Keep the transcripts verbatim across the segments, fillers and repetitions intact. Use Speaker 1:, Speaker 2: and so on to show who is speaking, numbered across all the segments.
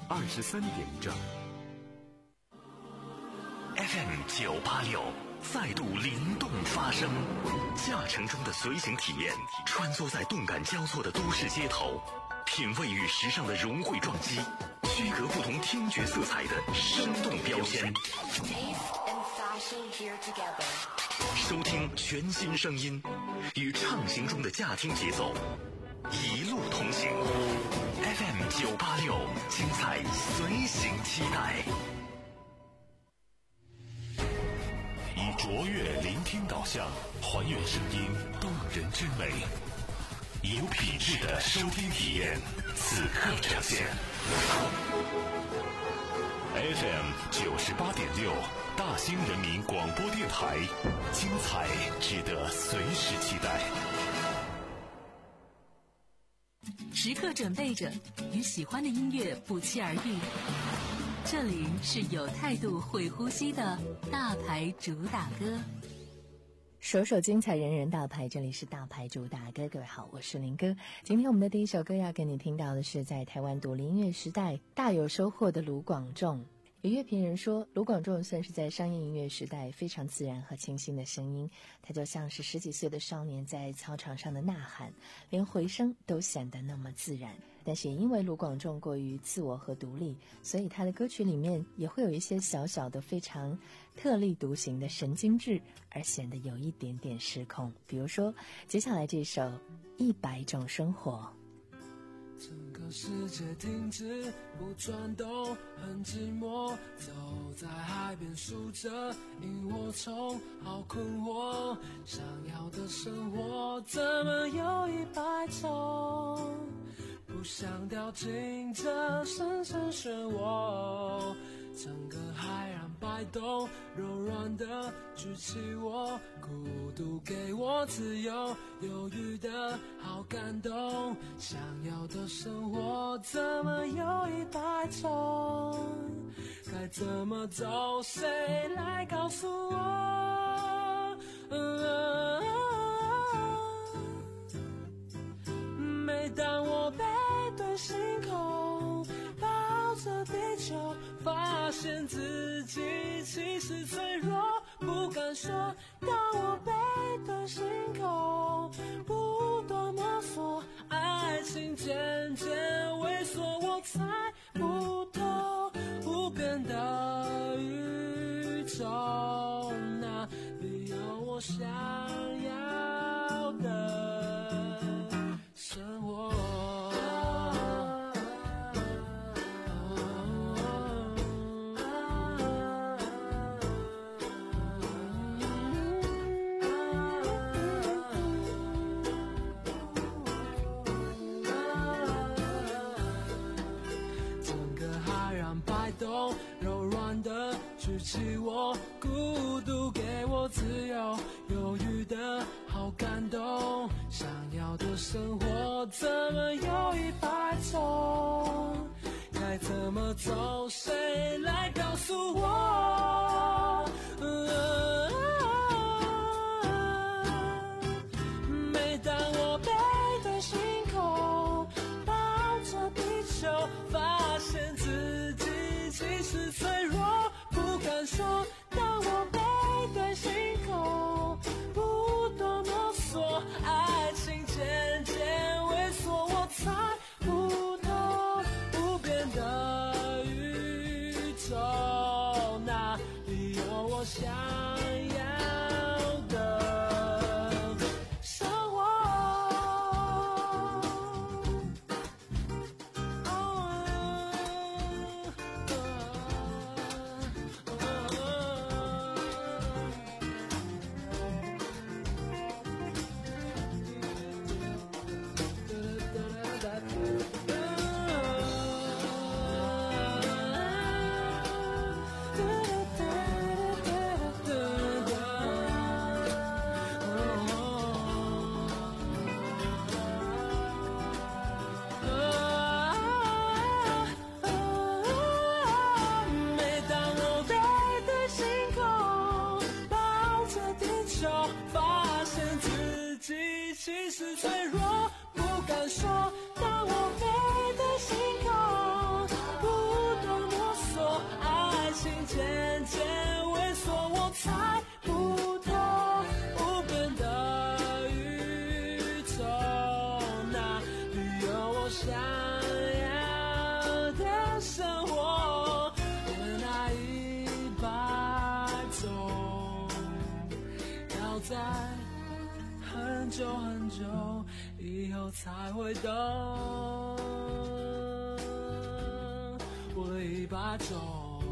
Speaker 1: 二十三点整。
Speaker 2: F M 九八六再度灵动发声，驾乘中的随行体验，穿梭在动感交错的都市街头，品味与时尚的融汇撞击，区隔不同听觉色彩的生动标签。收听全新声音，与畅行中的驾听节奏，一路同行。F M 九八六，精彩随行期待。以卓越聆听导向，还原声音动人之美，以有品质的收听体验，此刻呈现。F M 九十八点六，大兴人民广播电台，精彩值得随时期待。
Speaker 3: 时刻准备着，与喜欢的音乐不期而遇。这里是有态度会呼吸的大牌主打歌，
Speaker 4: 首首精彩，人人大牌。这里是大牌主打歌，各位好，我是林哥。今天我们的第一首歌要给你听到的是在台湾独立音乐时代大有收获的卢广仲。有乐评人说，卢广仲算是在商业音乐时代非常自然和清新的声音，他就像是十几岁的少年在操场上的呐喊，连回声都显得那么自然。但是也因为卢广仲过于自我和独立，所以他的歌曲里面也会有一些小小的非常特立独行的神经质，而显得有一点点失控。比如说接下来这首《一百种生活》。
Speaker 5: 整个世界停止不转动，很寂寞，走在海边数着萤火虫，好困惑，想要的生活怎么有一百种，不想掉进这深深漩涡，整个海洋摆动，柔软的举起我，孤独给我自由，犹豫的好感动，想要的生活怎么有一百种，该怎么走，谁来告诉我、嗯、每当我背对星空，抱着地球，发现自己其实脆弱，不敢说。当我背对星空，不断摸索，爱情渐渐萎缩，我猜不透无边的宇宙，哪里有我想要的生活。柔软的举起我，孤独给我自由，犹豫的好感动，想要的生活怎么有一百种，该怎么走，谁来告诉我、嗯、每当我背对星空，抱着地球，发现自己其实脆弱，不敢说。当我背对星空，不断摸索，爱情渐渐萎缩，我猜不透无边的宇宙， 久，以后才会懂。活了一百种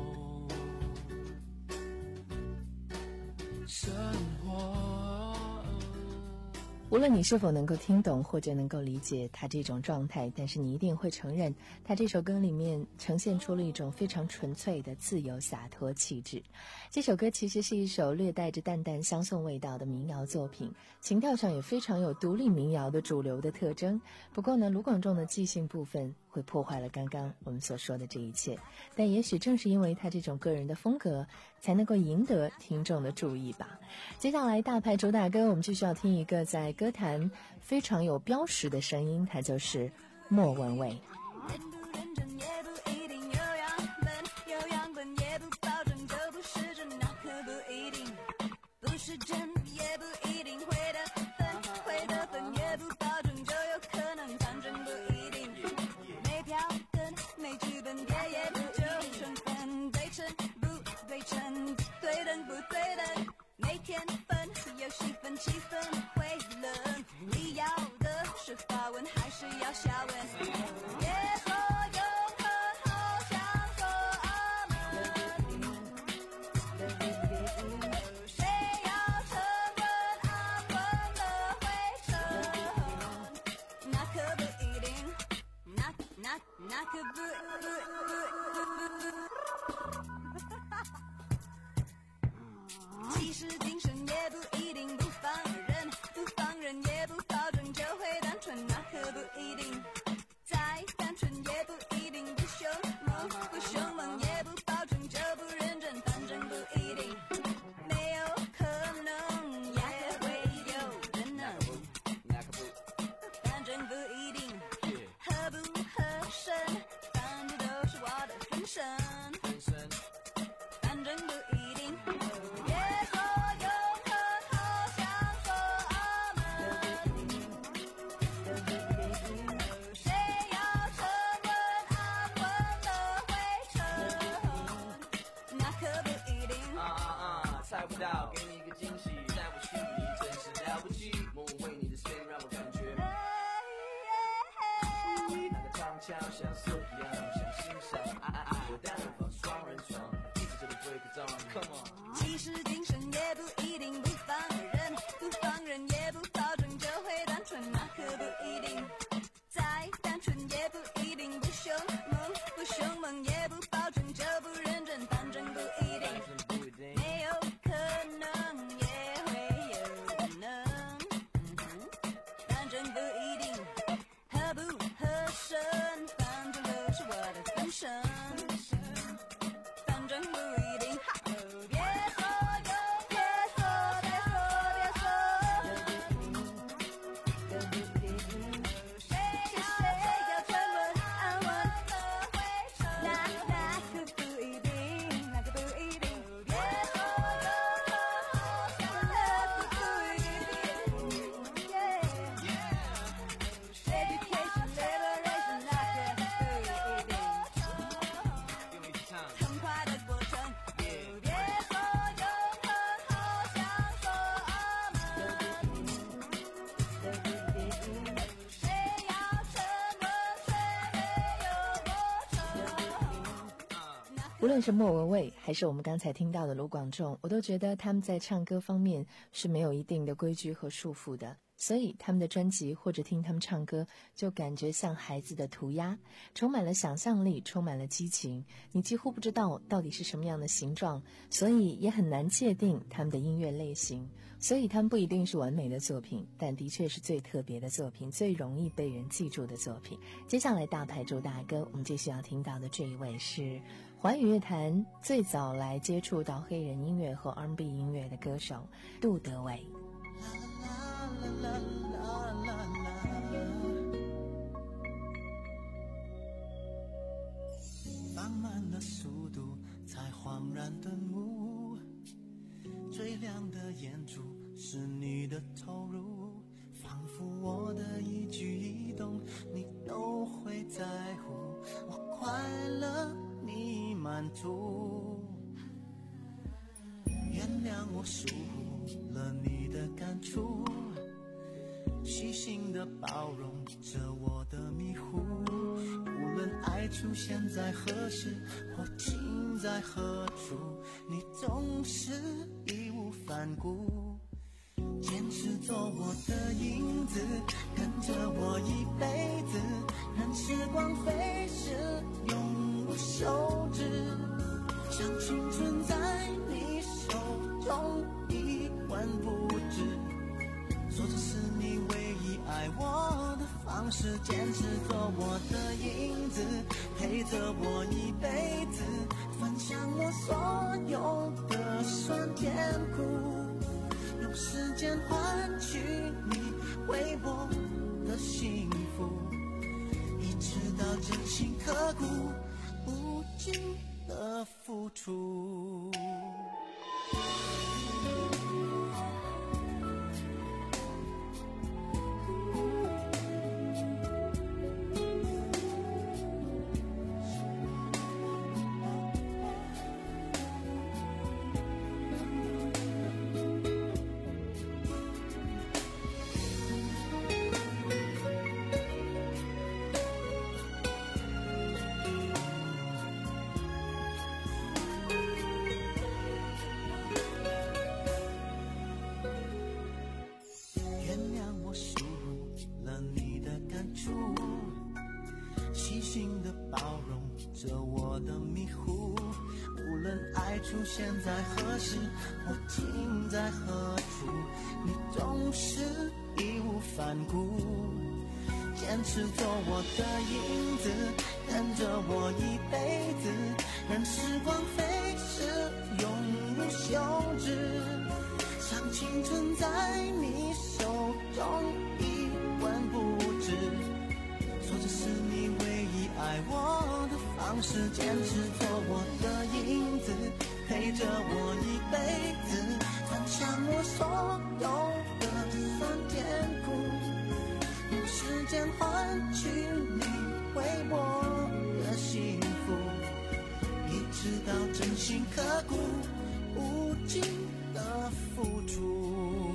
Speaker 5: 生活。
Speaker 4: 无论你是否能够听懂或者能够理解他这种状态，但是你一定会承认，他这首歌里面呈现出了一种非常纯粹的自由洒脱气质。这首歌其实是一首略带着淡淡香颂味道的民谣作品，情调上也非常有独立民谣的主流的特征。不过呢，卢广仲的即兴部分会破坏了刚刚我们所说的这一切，但也许正是因为他这种个人的风格，才能够赢得听众的注意吧。接下来大牌主打歌，我们继续要听一个在歌坛非常有标识的声音，它就是莫文蔚。
Speaker 1: 认不认真也不一定有样本，有样本也不保证就不是真，那可不一定。不是真也不一定会得分，会得分也不保证就有可能，反正不一定。没票根没剧本别也不就成分，对称不对称，对等不对等，没天分有戏份气氛会冷，你要的是发问还是要下文？别说永恒，好想说阿门。谁要承认安稳了会成？那可不一定，那那那可不不不。其实精神也不一定不放任，不放任也不保证就会单纯，那可不一定。再单纯也不一定不凶猛，不凶猛也不保证就不认真，反正不一定。没有可能也会有人能，反正不一定。合不合身，反正都是我的分身，反正不一定。别说永恒，好想说阿门。谁要承认安稳了会成？那可不一定。
Speaker 6: 啊啊啊！猜不到，给你一个惊喜，在我心里真是了不起。莫文蔚你的声音让我感觉，那个唱腔像色一样，像欣赏。爱爱爱，有单人房双人床，一直这里 break it down，come on。
Speaker 1: 其实精神也不一定不放任，不放任也不保证就会单纯，那可不一定。再单纯也不一定不凶猛，不凶猛也不保证就不认真，反正不一定。没有可能也会有能，反正不一定。合不合身，反正都是我的分身，反正不一定。别说永，别说，别说，别说。谁要谁要沉稳安稳了会成？那那可不一定，那可不一定。别说永恒，好想那可不一定。Education, liberation，那可不一定。很快的过程。别说永恒，好想说阿门。谁要承认谁没有过程？
Speaker 4: 无论是莫文蔚还是我们刚才听到的卢广仲，我都觉得他们在唱歌方面是没有一定的规矩和束缚的，所以他们的专辑或者听他们唱歌就感觉像孩子的涂鸦，充满了想象力，充满了激情，你几乎不知道到底是什么样的形状，所以也很难界定他们的音乐类型。所以他们不一定是完美的作品，但的确是最特别的作品，最容易被人记住的作品。接下来大牌主打歌，我们继续要听到的这一位是华语乐坛最早来接触到黑人音乐和 R and B 音乐的歌手杜德伟。
Speaker 7: 放慢了速度，才恍然顿悟，最亮的眼珠是你的投入，仿佛我的一举一动你都会在乎，我快乐你满足，原谅我疏忽了你的感触， 细心的包容着我的迷糊。无论爱出现在何时或情在何处，你总是义无反顾，坚持做我的影子，跟着我一辈子，任时光飞逝，永不休止。像青春在你手中一文不值，说这是你唯一爱我的方式，坚持做我的影子，陪着我一辈子，分享我所有的酸甜苦，用时间换取你微薄的幸福，一直到真心刻骨无尽的付出。细心的包容着我的迷糊，无论爱出现在何时或情在何处，你总是义无反顾，坚持做我的影子，跟着我一辈子，任时光飞逝，永不休止。像青春在你手中一文不值，说这是你唯一爱我的方式，坚持做我的影子，陪着我一辈子，分享我所有的酸甜苦，用时间换取你微薄的幸福，一直到真心刻骨无尽的付出。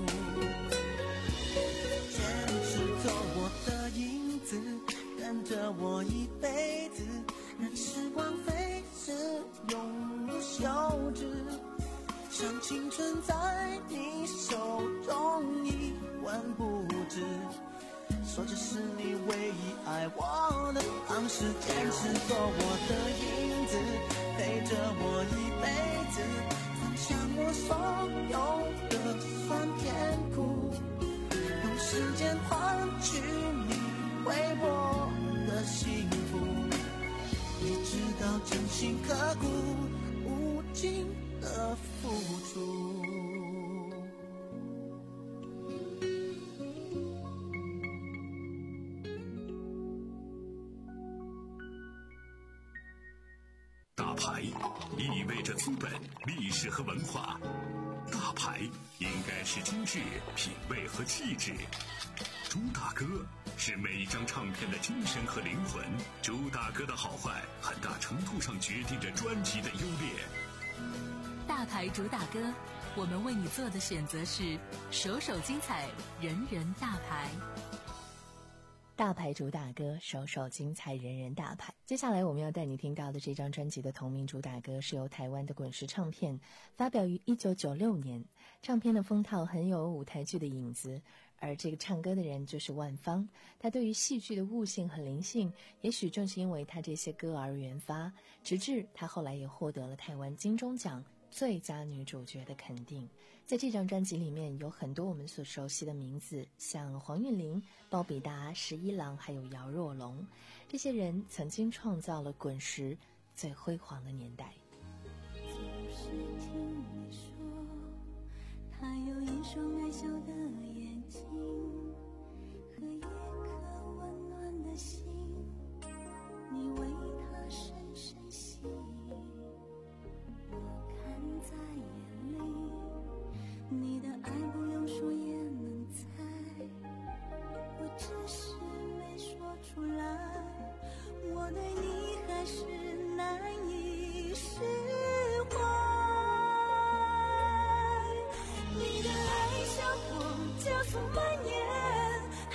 Speaker 7: 坚持做我的影子，跟着我一辈子，任时光飞逝，永不休止。像青春在你手中一文不值，说这是你唯一爱我的方式，坚持做我的影子，陪着我一辈子，分享我所有的酸甜苦，用时间换取你微薄的幸福，一直到真心刻骨无尽的付出。
Speaker 2: 大牌意味着资本、历史和文化，大牌应该是精致、品味和气质。朱大哥是每一张唱片的精神和灵魂，朱大哥的好坏很大程度上决定着专辑的优劣。
Speaker 3: 大牌主打歌，我们为你做的选择是首首精彩，人人大牌。
Speaker 4: 大牌主打歌，首首精彩，人人大牌。接下来我们要带你听到的这张专辑的同名主打歌是由台湾的滚石唱片发表于一九九六年，唱片的封套很有舞台剧的影子，而这个唱歌的人就是万芳。他对于戏剧的悟性和灵性，也许正是因为他这些歌而原发，直至他后来也获得了台湾金钟奖最佳女主角的肯定。在这张专辑里面有很多我们所熟悉的名字，像黄韵玲、鲍比达、十一郎还有姚若龙，这些人曾经创造了滚石最辉煌的年代。
Speaker 1: 就是听你说他有一双爱笑的眼睛和一颗温暖的心，你为他深深吸引，我看在眼里，你的爱不用说也能猜，我只是没说出来，我对你还是难以释怀。你的爱像风加速蔓延，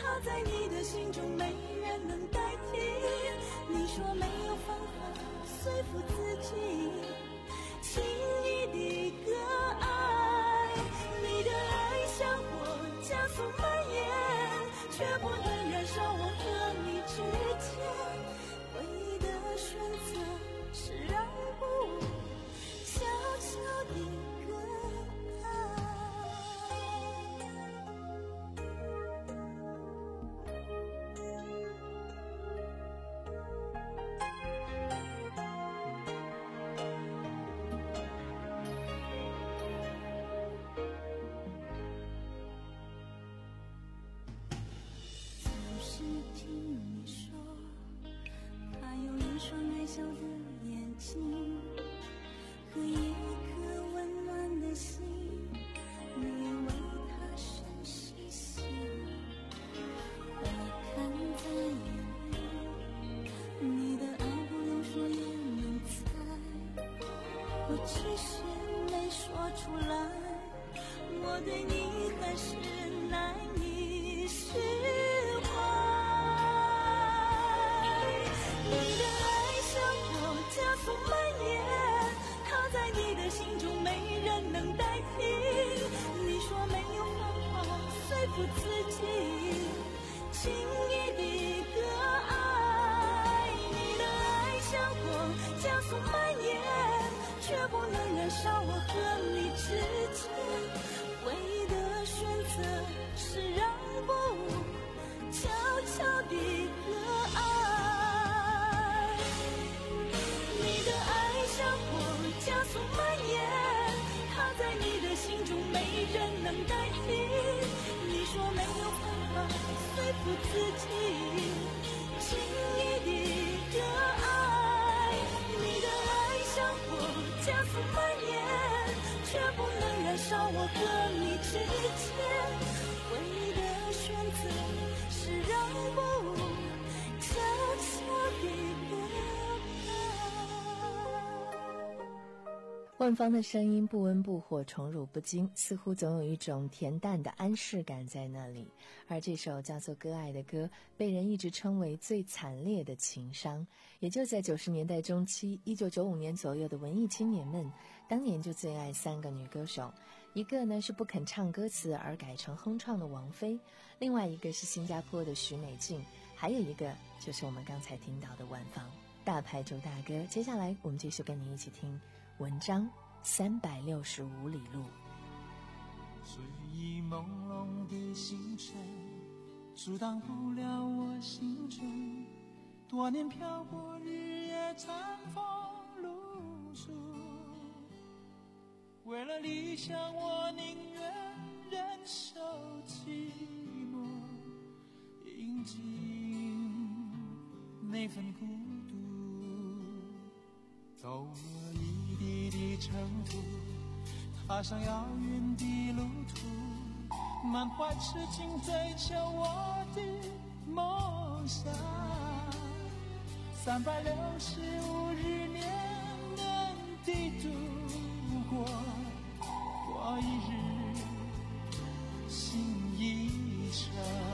Speaker 1: 服自己，轻易的割爱，你的爱像火加速蔓延，却不能燃烧我和你之间，唯一的选择是让步，悄悄地割爱。总是听你说，他有一双爱笑的眼睛和一颗温暖的心，你为他深细心，我看在眼里，你的爱不用说也能猜，我只是没说出来，我对你还是难以释怀。你的爱像火加速蔓延，它在你的心中没人能代替，你说没有方法说服自己，轻易地割爱。你的爱像火加速蔓延，却不能燃烧我和你之间，唯一的选择是让步，悄悄地割爱。你的爱像火加速蔓延，它在你的心中没人能代替，你说没有办法说服自己，轻易地割爱。你的爱像火加速蔓延，却不能燃烧我和你之间，唯一的选择是让步，悄悄地割
Speaker 4: 万芳的声音不温不火，宠辱不惊，似乎总有一种恬淡的安适感在那里。而这首叫做《割爱》的歌，被人一直称为最惨烈的情伤。也就在九十年代中期，一九九五年左右的文艺青年们，当年就最爱三个女歌手，一个呢是不肯唱歌词而改成哼唱的王菲，另外一个是新加坡的许美静，还有一个就是我们刚才听到的万芳。大牌主大歌，接下来我们继续跟你一起听文章三百六十五里路。
Speaker 7: 睡意朦胧的星辰阻挡不了我心中多年漂泊日夜餐风露宿，为了理想我宁愿忍受寂寞，饮尽那份孤独，走了一地的尘土，踏上遥远的路途，满怀痴情追求我的梦想。三百六十五日年年地度过，过一日心一程。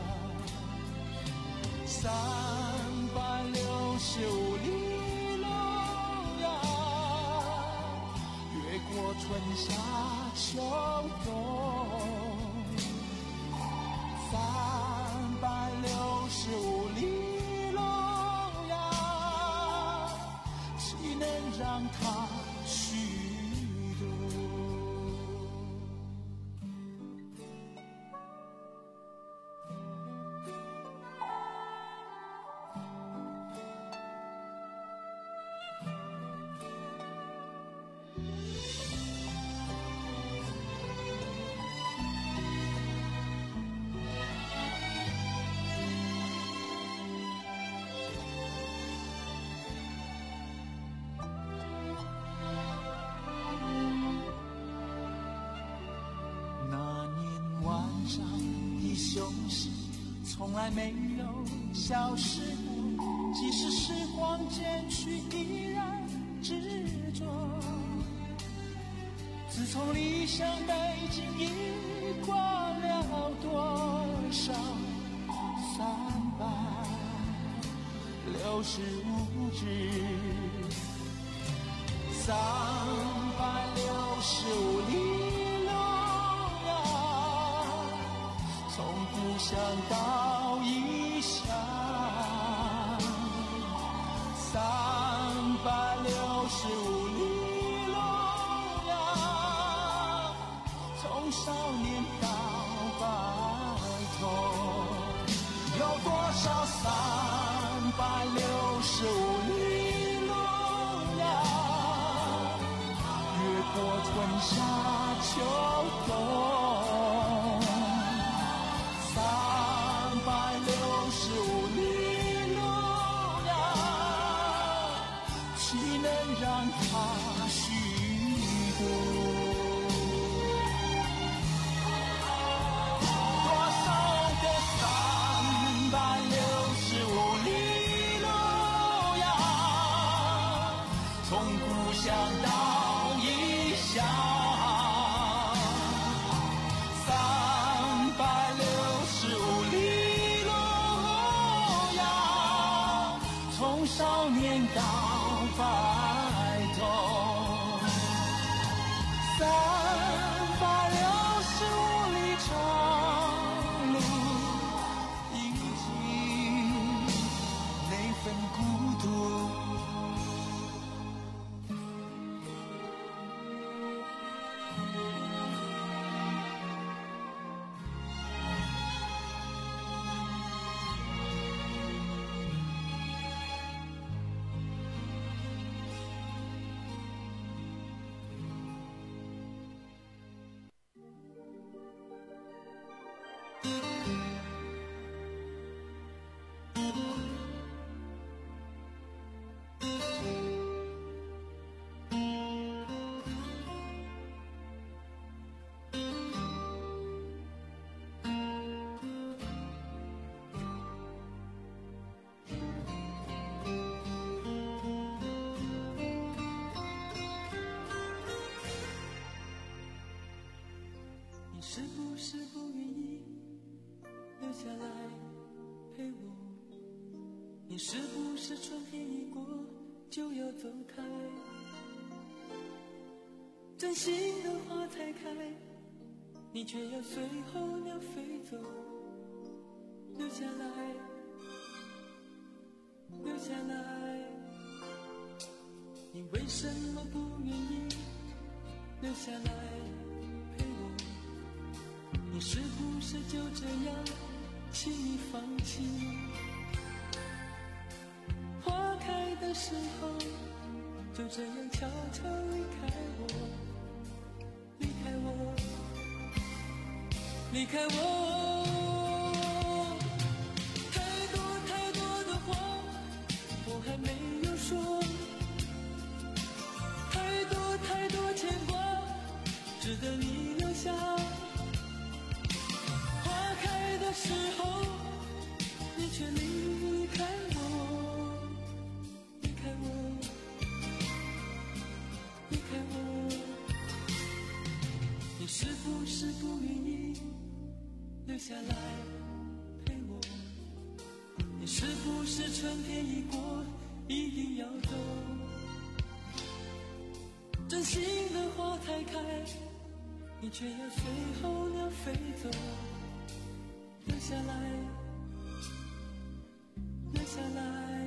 Speaker 7: 三百六十五里路呀，越过春夏秋冬。三百六十五里路呀，岂能让它虚度？雄狮从来没有消失过，即使时光渐去依然执着。自从理想背井已过了多少三百六十五日， 三百六十五里路呀，从故乡到异乡，三百六十五里路呀，从少年到白头，有多少三百六十五里路呀，越过春夏秋冬，三百六十五里路呀，岂能让它虚度？多少个三百六十五里路呀，从故乡到异乡，三百六十五里路呀，从少年到白头，三百六十五里长路，已经那份孤独。你是不是不愿意留下来陪我？你是不是春天一过就要走开？真心的花才开，你却要随候鸟飞走。留下来，留下来，你为什么不愿意留下来陪我？你是不是就这样轻易放弃？花开的时候就这样悄悄离开我，离开我，离开我。太多太多的话我还没有说，太多太多牵挂值得你留下。花开的时候你却离开我，离开我，离开我。你是不是不愿意留下来陪我？你是不是春天一过一定要走？真心的花才开，你却要随候鸟飞走。留下来，留下来，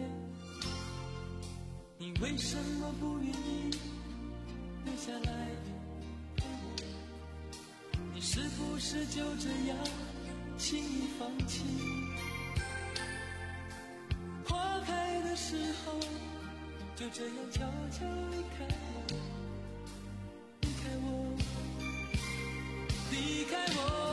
Speaker 7: 你为什么不愿意留下来陪我？你是不是就这样轻易放弃？花开的时候就这样悄悄离开我，离开我，离开我。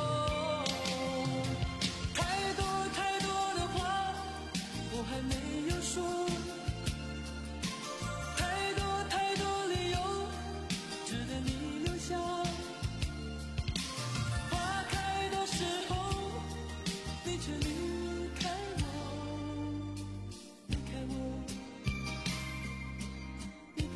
Speaker 7: 太多太多的话我还没有说，太多太多理由值得你留下。花开的时候你却离开我，离开我，离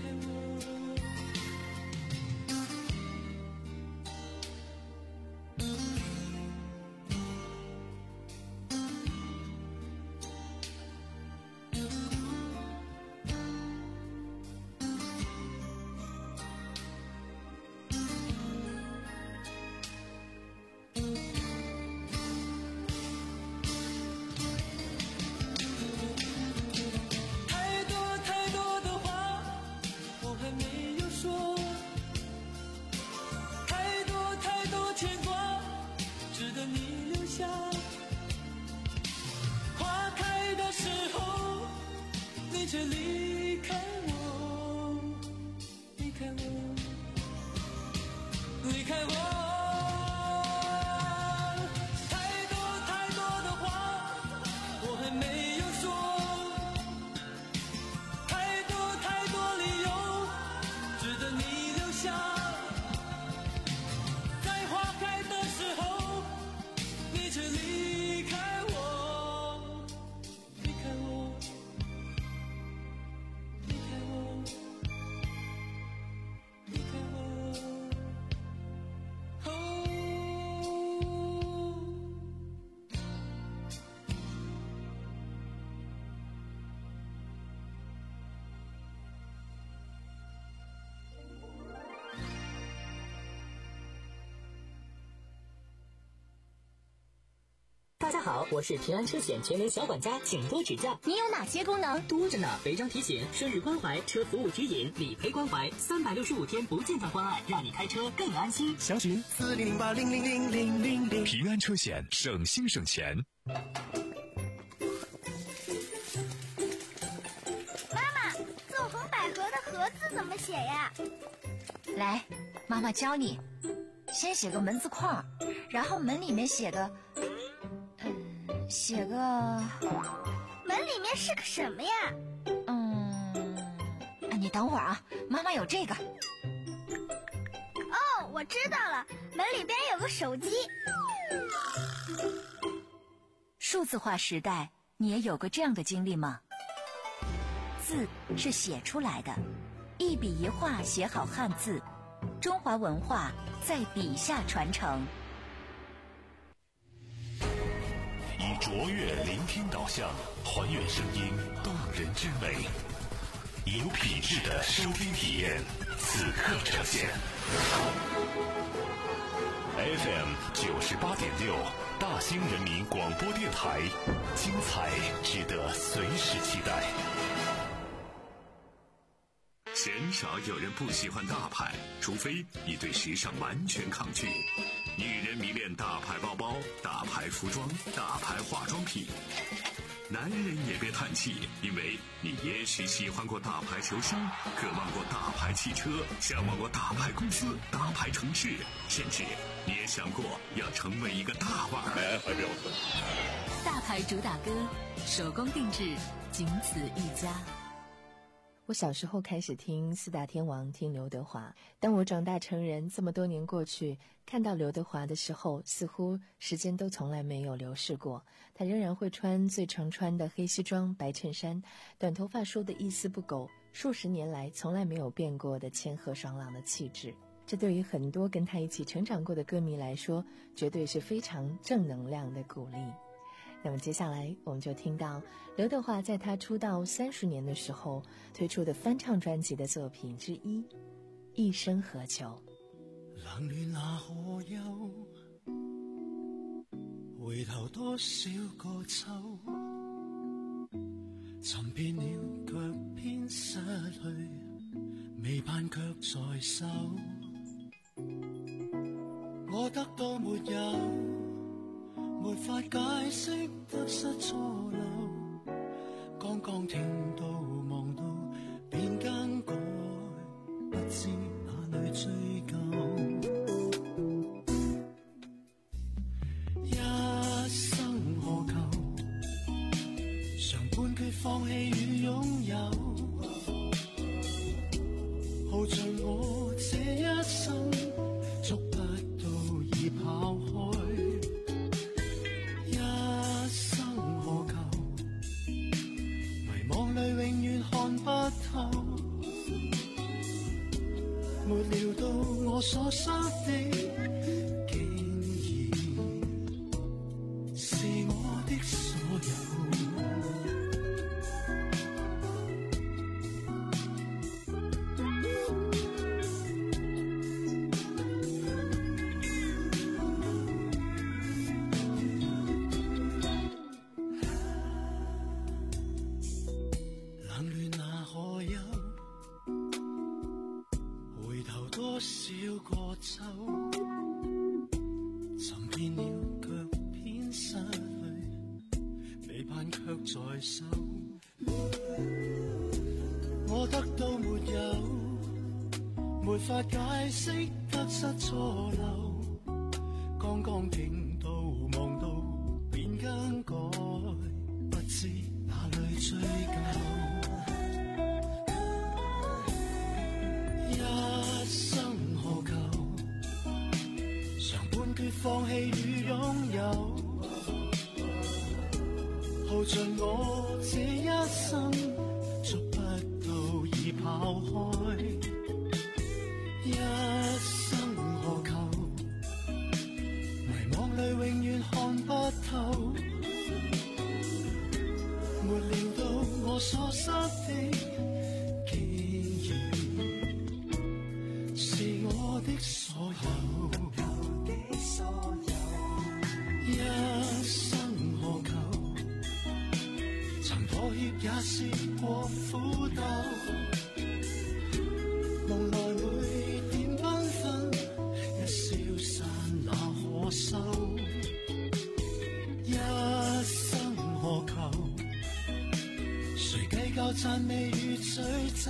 Speaker 8: 大家好，我是平安车险全能小管家，请多指教。
Speaker 9: 你有哪些功能？
Speaker 8: 多着呢，违章提醒、生日关怀、车服务指引、理赔关怀，三百六十五天不间断关爱，让你开车更安心。
Speaker 10: 详询四零零八零零零零零零。平安车险，省心省钱。
Speaker 9: 妈妈，纵横捭阖的阖字怎么写呀？来，妈妈教你。先写个门字框，然后门里面写个，嗯，写个，门里面是个什么呀？嗯，你等会儿啊，妈妈有这个。哦，我知道了，门里边有个手机。数字化时代，你也有过这样的经历吗？字是写出来的，一笔一画写好汉字，中华文化在笔下传承。
Speaker 2: 以卓越聆听导向，还原声音动人之美，以有品质的收听体验，此刻呈现。F M 九十八点六，大兴人民广播电台，精彩值得随时期待。鲜少有人不喜欢大牌，除非你对时尚完全抗拒。女人迷恋大牌包包、大牌服装、大牌化妆品。男人也别叹气，因为你也许喜欢过大牌球星，渴望过大牌汽车，向往过大牌公司、大牌城市，甚至你也想过要成为一个大腕儿。
Speaker 3: 大牌主打歌，手工定制，仅此一家。
Speaker 4: 我小时候开始听四大天王，听刘德华。当我长大成人，这么多年过去，看到刘德华的时候，似乎时间都从来没有流逝过。他仍然会穿最常穿的黑西装、白衬衫，短头发梳得一丝不苟，数十年来从来没有变过的谦和爽朗的气质。这对于很多跟他一起成长过的歌迷来说，绝对是非常正能量的鼓励。那么接下来我们就听到刘德华在他出道三十年的时候推出的翻唱专辑的作品之一《一生何求》。
Speaker 7: 冷暖那可休，回頭多少個秋，尋遍了卻偏失去，未盼卻在手，我得到沒有，沒法解釋得失錯漏，剛剛聽到望到便更改，不知哪裏追究。一生何求，常半決放棄與擁有，耗盡我這一生，捉不到已跑開。永遠看不透，沒料到我所失的，竟然是我的所有。我得到沒有，沒法解釋得失錯漏，剛剛聽到望到便更改，不知哪裏追究。一生何求，常半決放棄與擁有，耗盡我這一生，捉不到已跑開。一生何求，迷惘裏永遠看不透，沒料到我所失的，竟然是我的所有。一生山美與醉酒，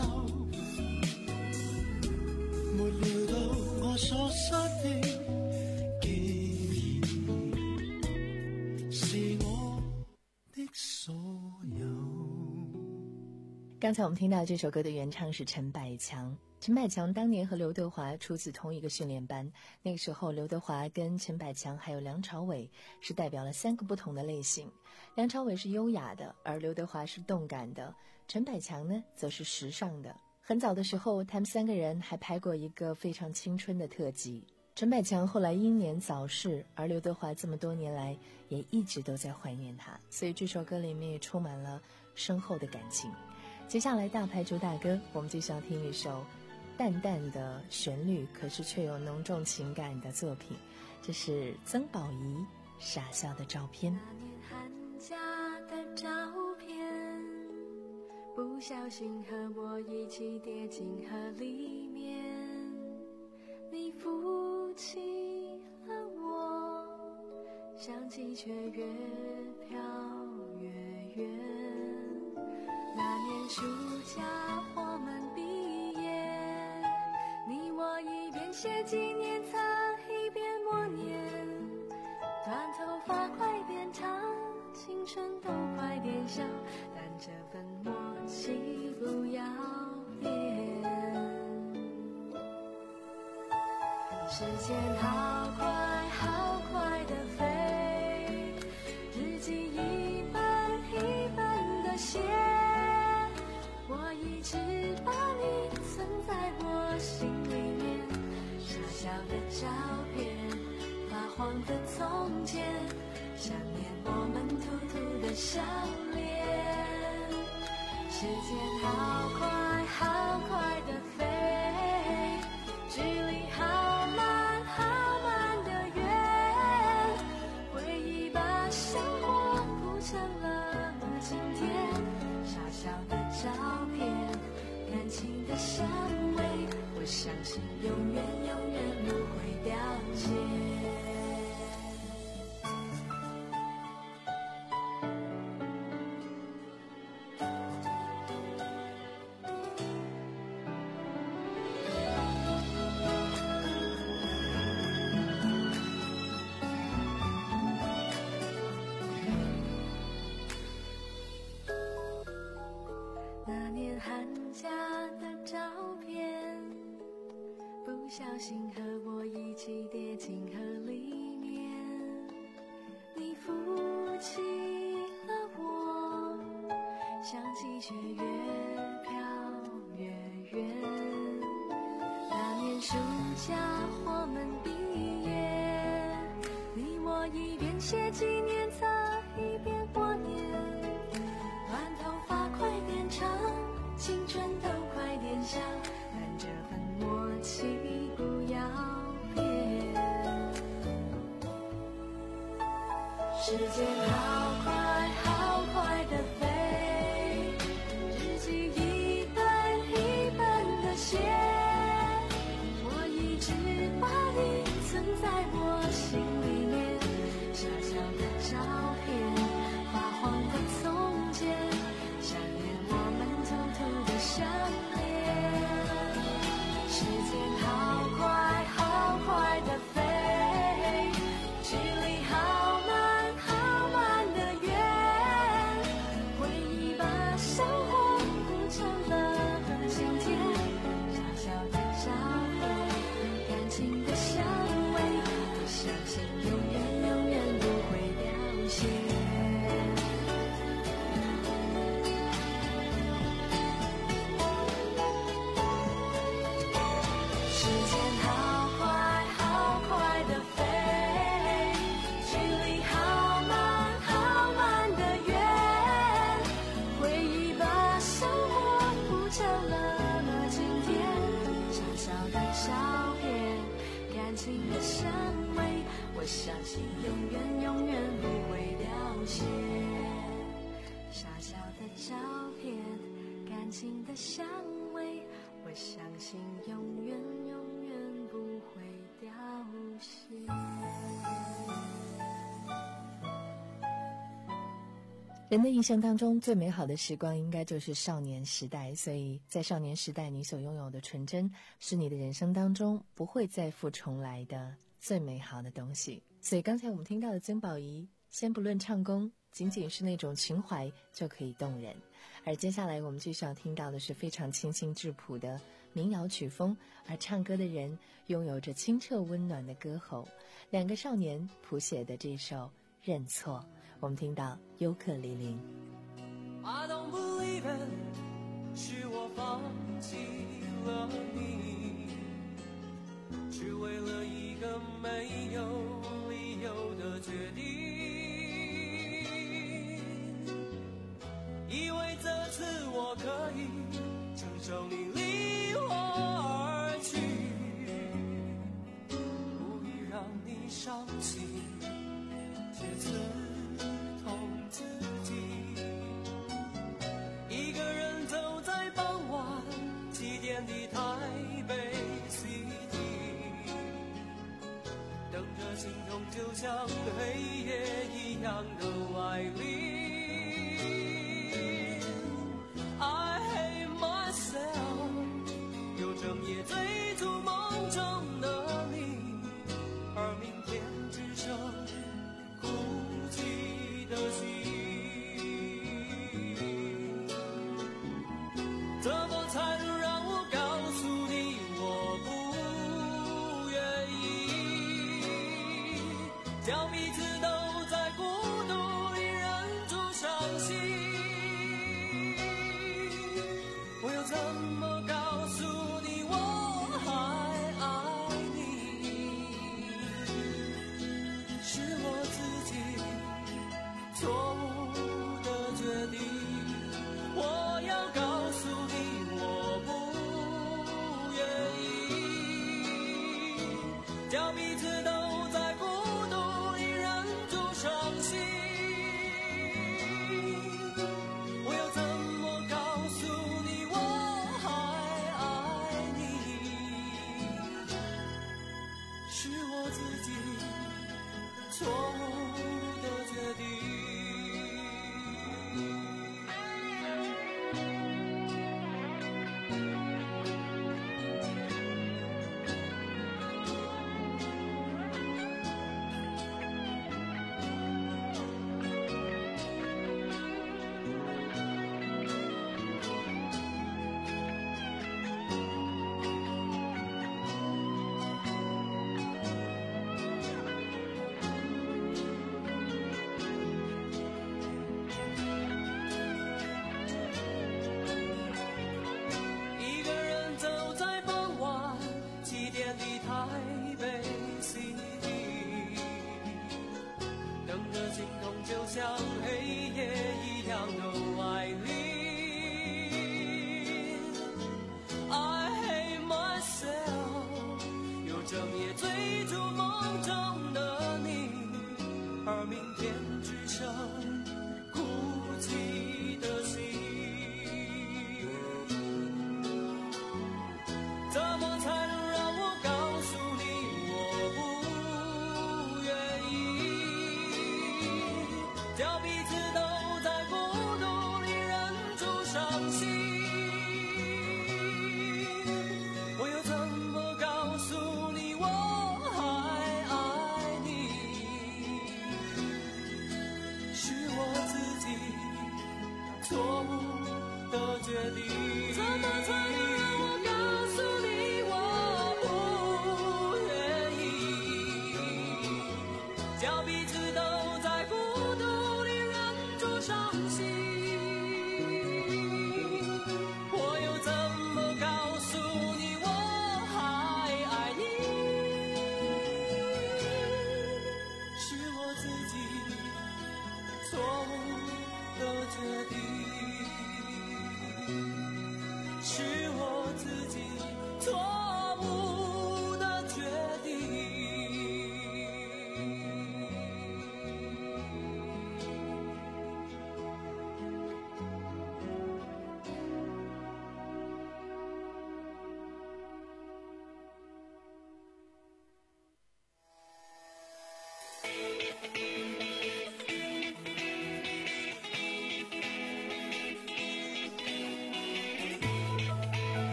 Speaker 7: 沒料到我所失的竟然是我的所有。
Speaker 4: 刚才我们听到这首歌的原唱是陈百强。陈百强当年和刘德华出自同一个训练班，那个时候刘德华跟陈百强还有梁朝伟是代表了三个不同的类型。梁朝伟是优雅的，而刘德华是动感的，陈百强呢则是时尚的。很早的时候他们三个人还拍过一个非常青春的特辑。陈百强后来英年早逝，而刘德华这么多年来也一直都在怀念他，所以这首歌里面也充满了深厚的感情。接下来大牌主打歌，我们就想听一首淡淡的旋律，可是却有浓重情感的作品，这是曾宝仪傻笑的照片。
Speaker 11: 那年寒假的照片，不小心和我一起跌进河里面，你扶起了我，想起却越飘越远。那年暑假我们毕业，你我一边写纪念册一边默念，短头发快点长，青春都快点笑，但这份默契不要变。时间好快好快的飞，日记一本一本的写，我一直把你存在我心里面，傻笑的照片，发黄的从前，想念我们突突的笑脸。时间好快好快的飞，距离好慢好慢的远，回忆把生活铺成了今天，傻笑的照片，感情的香味，我相信永远永远不会凋谢。那年寒假的照片，不小心和我一起跌进河里面，你扶起了我，想起却越飘越远。那年暑假我们毕业，你我一边写纪念册一边默念，短头发快点长，青春都快点笑，但这份默契不要变。时间好快好快的飞，日记一本一本的写，我一直把你存在我心里面，傻笑的照片，发黄的从前，想念我们突突的笑脸。时间好快好快的飞，距离好慢好慢的远，回忆把生活铺成了今天，傻笑的照片，感情的香味，我相信永远永远不会凋谢。时间好快好快的飞，距离好慢好慢的远，回忆把生活铺成了今天，傻笑的照片，感情的香味，我相信永远永远不会凋谢。傻笑的照片，感情的香味，我相信永远永远不会凋谢。
Speaker 4: 人的一生当中最美好的时光应该就是少年时代，所以在少年时代你所拥有的纯真是你的人生当中不会再复重来的最美好的东西。所以刚才我们听到的曾宝仪，先不论唱功，仅仅是那种情怀就可以动人。而接下来我们继续要听到的是非常清新质朴的民谣曲风，而唱歌的人拥有着清澈温暖的歌喉，两个少年谱写的这首认错，我们听到尤克里里。
Speaker 5: I don't believe it， 是我放弃了你，只为了一个没有理由的决定，以为这次我可以承受你离我而去，故意让你伤心，却刺痛自己。一个人走在傍晚七点的台北 City， 等着心痛就像黑夜一样的来临。I hate myself， 有整夜追逐梦中的你，而明天只剩哭泣的心。怎么才能让我告诉你我不愿意，叫彼此都在孤独里忍住伤心。我又怎么告诉你我还爱你，是我自己错误的决定。我要告诉你我不愿意，叫彼此都在孤独里忍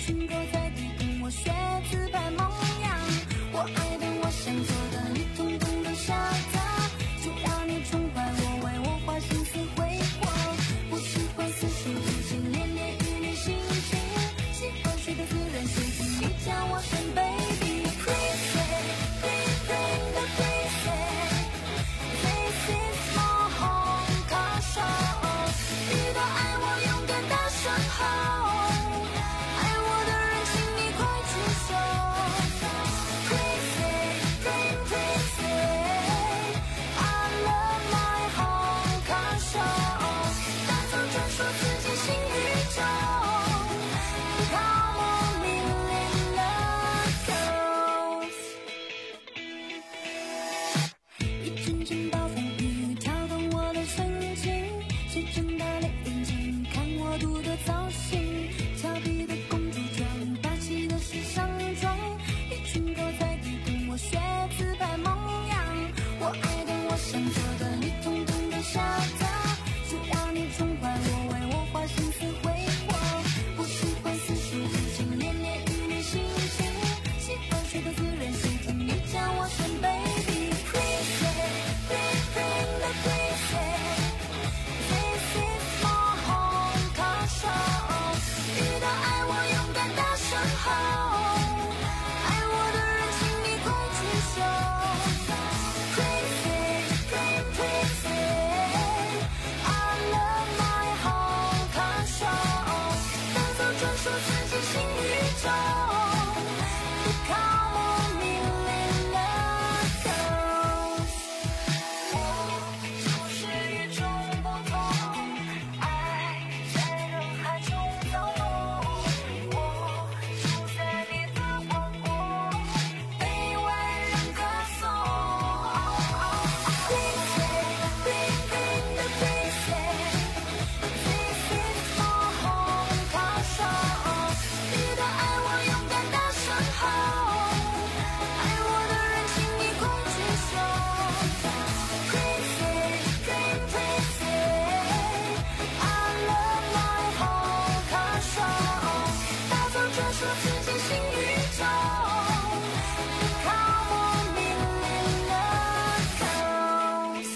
Speaker 11: 群狗在地跟我学自拍萌样，我爱的我想做的你统统都晓得，只要你宠坏我，为我花心思挥霍，不喜欢四处无情恋恋与你心情，喜欢睡的自然睡醒，你叫我声 baby crazy crazy the crazy this is my home car show， 遇到爱我勇敢大声吼，爱我的人请你快举手 crazy crazy crazy I love my home car show， 打造专属自己新宇宙 Come on million love girls， 一阵阵暴风雨跳动我的神经，谁睁大了眼睛看我独特造型，俏皮的公主装，霸气的时尚装，一群狗在地跟我学自拍萌样，我爱的我想做的你统统都晓得，只要你宠坏我，为我花心思挥霍，不喜欢四处无情恋恋与你心情，喜欢睡的自然睡醒，你叫我声 baby crazy crazy the crazy this is my home car show， 遇到爱我勇敢大声吼，爱我的人请你快举手 crazy crazy crazy I love my home car show， 打造专属自己新宇宙 Come on million love girls， 我就是与众不同，爱在人海中走动，我住在你的王国，被万人歌颂 Crazy crazy the crazy this is my home car show， 遇到爱我勇敢大声吼，爱我的人请你快举手 Crazy crazy crazy I love my home car show， 打造专属自己新宇宙 Come on million love girls。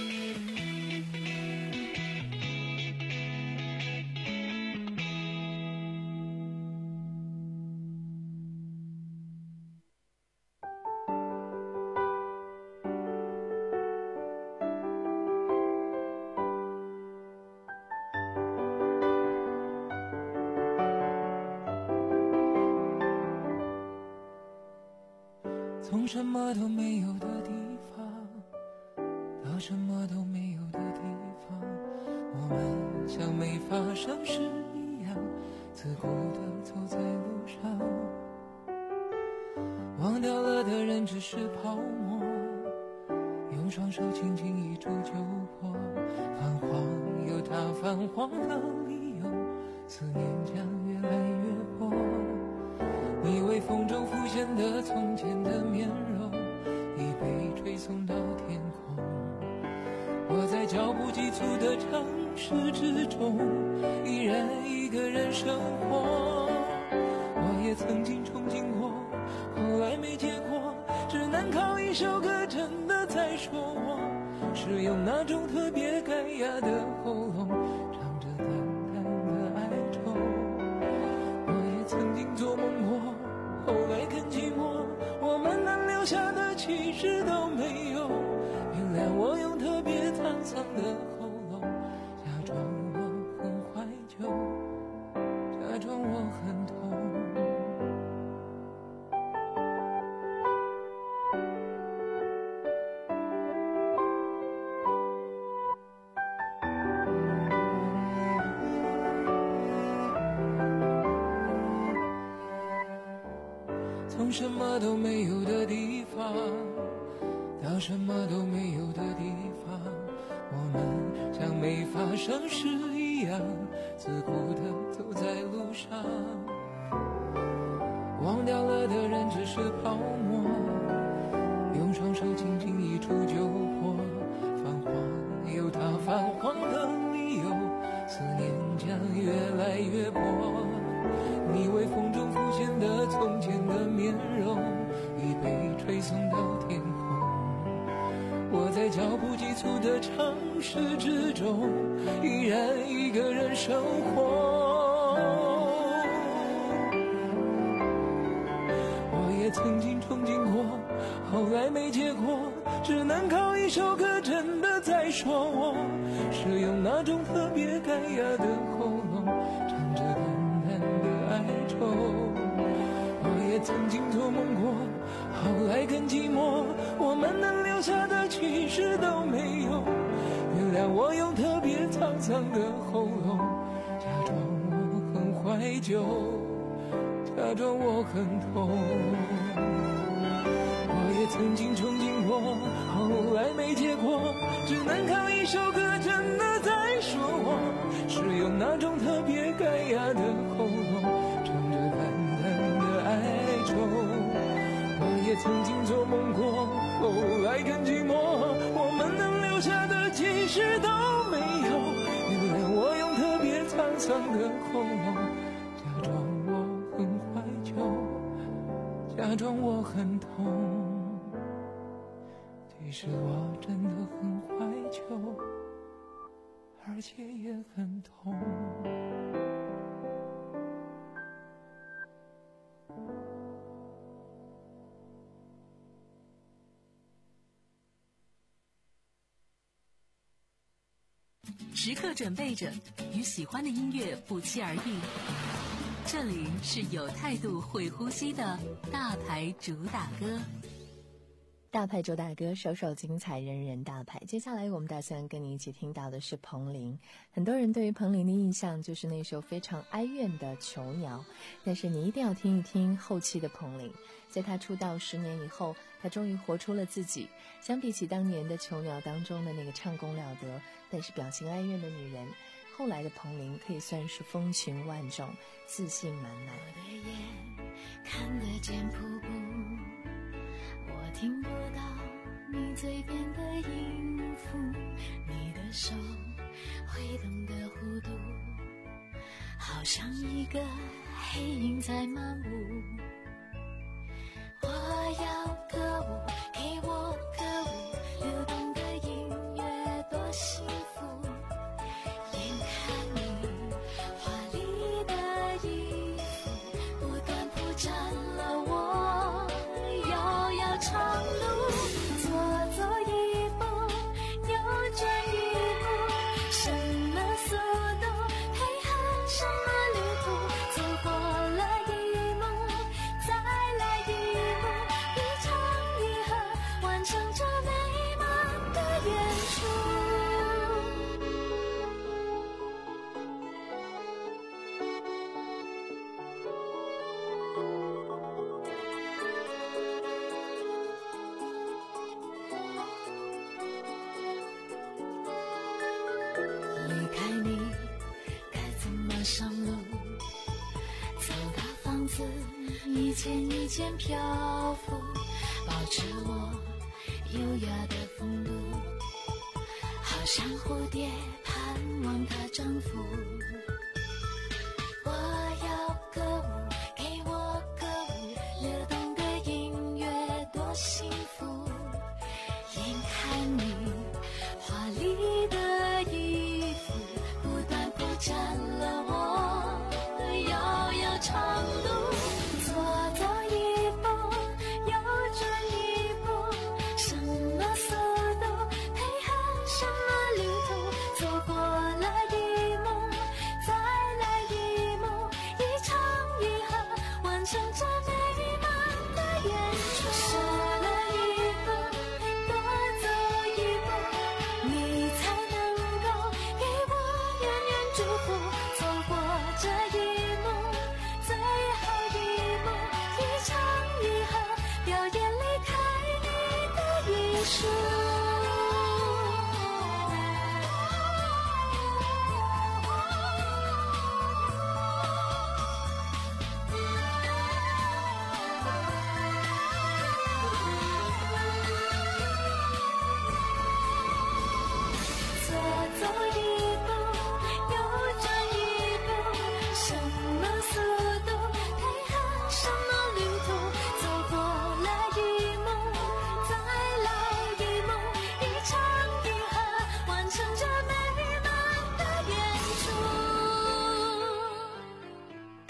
Speaker 5: 从什么都没有的地方到什么都没有的地方，我们像没发生事一样，自顾地走在路上，忘掉了的人只是泡沫，用双手轻轻一触就破，泛黄有它泛黄的理由，思念将越来越薄，你微风中浮现的从前的面容，已被吹送到天空。我在脚步急促的城市之中，依然一个人生活。我也曾经憧憬过，后来没结果，只能靠一首歌真的在说我，是用那种特别干哑的喉咙，唱着淡淡的哀愁。我也曾经做梦过，后来更寂寞，我们能留下的其实都没有。原谅我用特别沧桑的喉咙，假装我很怀旧，假装我很痛。从什么都没有的地方到什么都没有的地方，我们像没发生事一样，自顾地走在路上，忘掉了的人只是泡沫，用双手轻轻一触就破，泛黄有它泛黄的理由，思念将越来越薄，你微风中面容已被吹送到天空。我在脚步急促的城市之中，依然一个人生活。我也曾经憧憬过，后来没结果，只能靠一首歌真的在说我，是用那种特别干哑的喉咙唱着淡淡的哀愁。我也曾经做梦过，后来更寂寞，我们能留下的其实都没有。原谅我用特别沧桑的喉咙，假装我很怀旧，假装我很痛。我也曾经憧憬过，后来没结果，只能靠一首歌真的在说我，是用那种特别干哑的喉咙唱着淡淡的哀愁。我也曾经做梦过，后来更寂寞，我们能留下的其实都没有。原谅我用特别沧桑的喉咙，假装我很怀旧，假装我很痛。其实我真的很怀旧，而且也很痛。
Speaker 3: 时刻准备着，与喜欢的音乐不期而遇。这里是有态度、会呼吸的大牌主打歌。
Speaker 4: 大牌主打歌，首首精彩，人人大牌。接下来我们打算跟你一起听到的是彭羚。很多人对于彭羚的印象就是那首非常哀怨的《囚鸟》，但是你一定要听一听后期的彭羚。在她出道十年以后，她终于活出了自己。相比起当年的《囚鸟》当中的那个唱功了得但是表情哀怨的女人，后来的彭羚可以算是风情万种，自信满满。
Speaker 11: 我的眼看得见瀑布，我听不到你嘴边的音符，你的手挥动的弧度，好像一个黑影在漫舞。我要歌舞，给我歌舞，流动的音乐多幸福。眼看你华丽的衣服不断铺展了我遥遥长路，左走一步，右转一步，什么速度配合什么旅途，走过了一幕，再来一幕，一唱一和，完成这美满的演出。离开你该怎么上路，走到房子一间一间漂浮，保持我优雅的风度，好像蝴蝶盼望它征服。我要歌舞，给我歌舞，流动的音乐多幸福。眼看你华丽的衣服不断铺展了我遥遥长路，左走一步，右转一步，什么速度配合什么旅途，走过了一幕，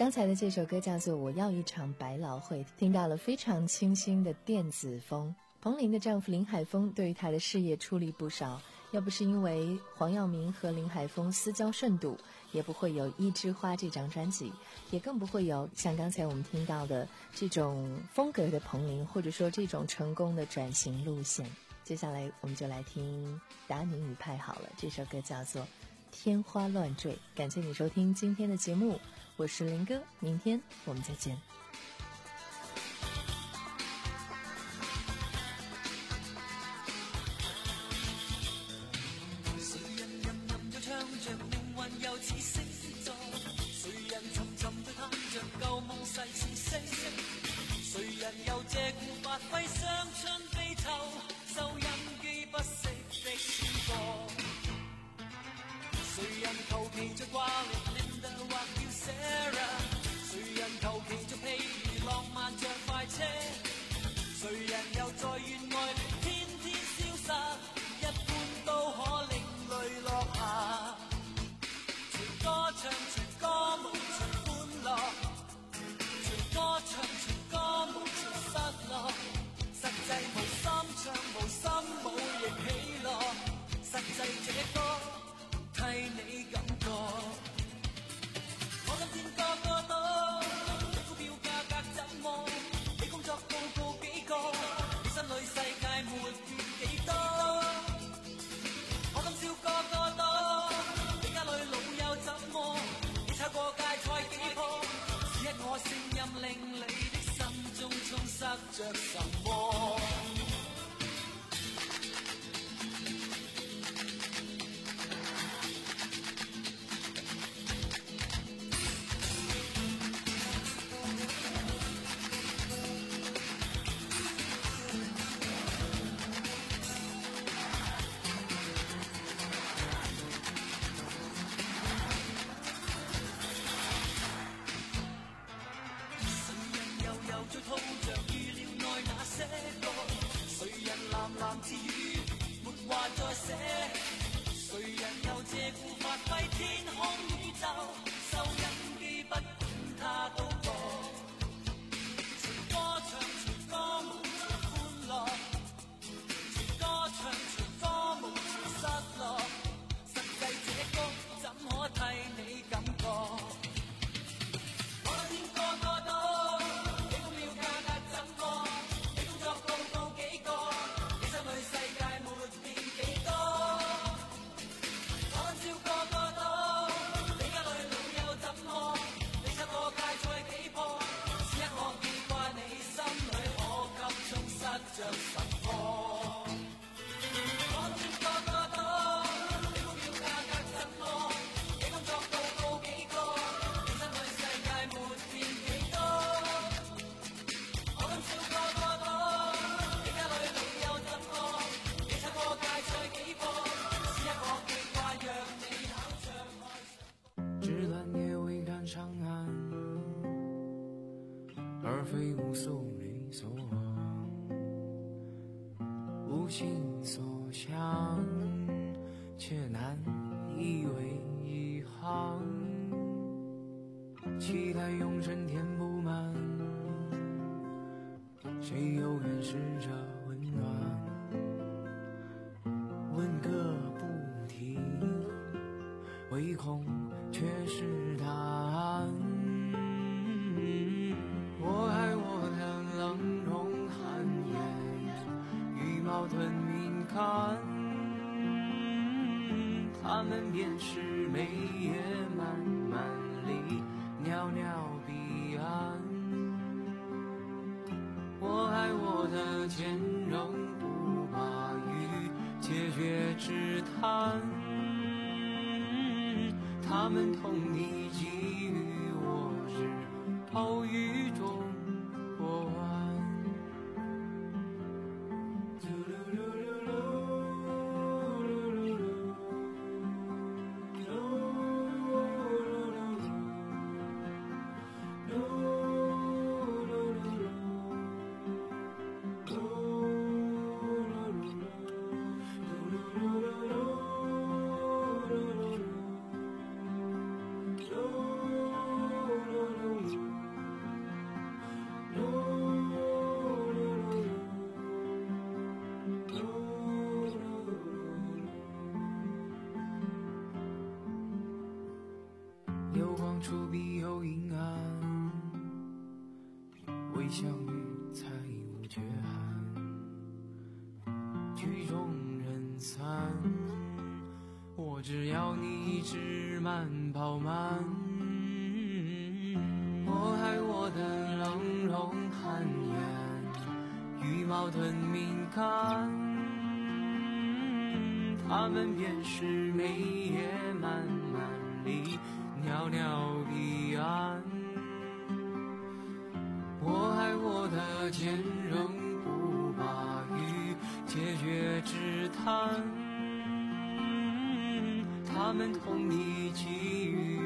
Speaker 4: 刚才的这首歌叫做《我要一场百老汇》，听到了非常清新的电子风。彭羚的丈夫林海峰对于她的事业出力不少，要不是因为黄耀明和林海峰私交甚笃，也不会有《一枝花》这张专辑，也更不会有像刚才我们听到的这种风格的彭羚，或者说这种成功的转型路线。接下来我们就来听达尼语派好了，这首歌叫做《天花乱坠》。感谢你收听今天的节目，我是林哥，明天我们再见。
Speaker 7: 又似星座，誰人沉沉對探着舊夢逝似星，誰人又借故發揮傷春悲秋，收音機不息的宣播，誰人求其着掛念 Linda 或叫 Sarah， 誰人求其着譬如浪漫像快車，誰人又在願愛裏天天消失，一般都可令淚落下。歌唱全歌舞全歡樂，全歌唱全歌舞全失落，實際無心唱無心舞亦喜樂，實際這歌替你感覺。我今天個個都股票價格怎麼？你工作報告幾個？你心裏世界沒缺幾多？我今朝個個都。你踩過界賽幾鋪？只一我聲音令你的心中充塞着什麼？藍字語沒話再寫，誰人又借故發揮天空宇宙，收音機不管它都播，全歌唱全歌舞全歡樂，全歌唱全歌舞全失落，實際這歌怎可替你感覺？我天個個都。着什麼？我天個個都，你股票價格怎麼？你工作報告幾個？你心裏世界沒變幾多？我今朝個個都，你家裏老友怎麼？你踩過界賽幾波？是一個記掛讓你跑着開心。
Speaker 5: 直男也未看上岸，而非无所理所往。无心所向，却难以为一行。期待用春填不满，谁又愿试着温暖？问个不停，唯恐却是答案。我爱我的冷容寒颜，羽毛吞敏感，他们便是眉眼漫漫里袅袅彼岸。我爱我的坚韧不拔于解决之谈，他们同你给予我日后雨中过完。 未相遇才无缺憾，曲终人散，我只要你一直慢跑慢。我爱我的冷rom汗颜，羽毛吞敏感，他们便是每夜漫漫里袅袅彼岸。我爱我的坚韧不拔于解决之谈，他们同你给予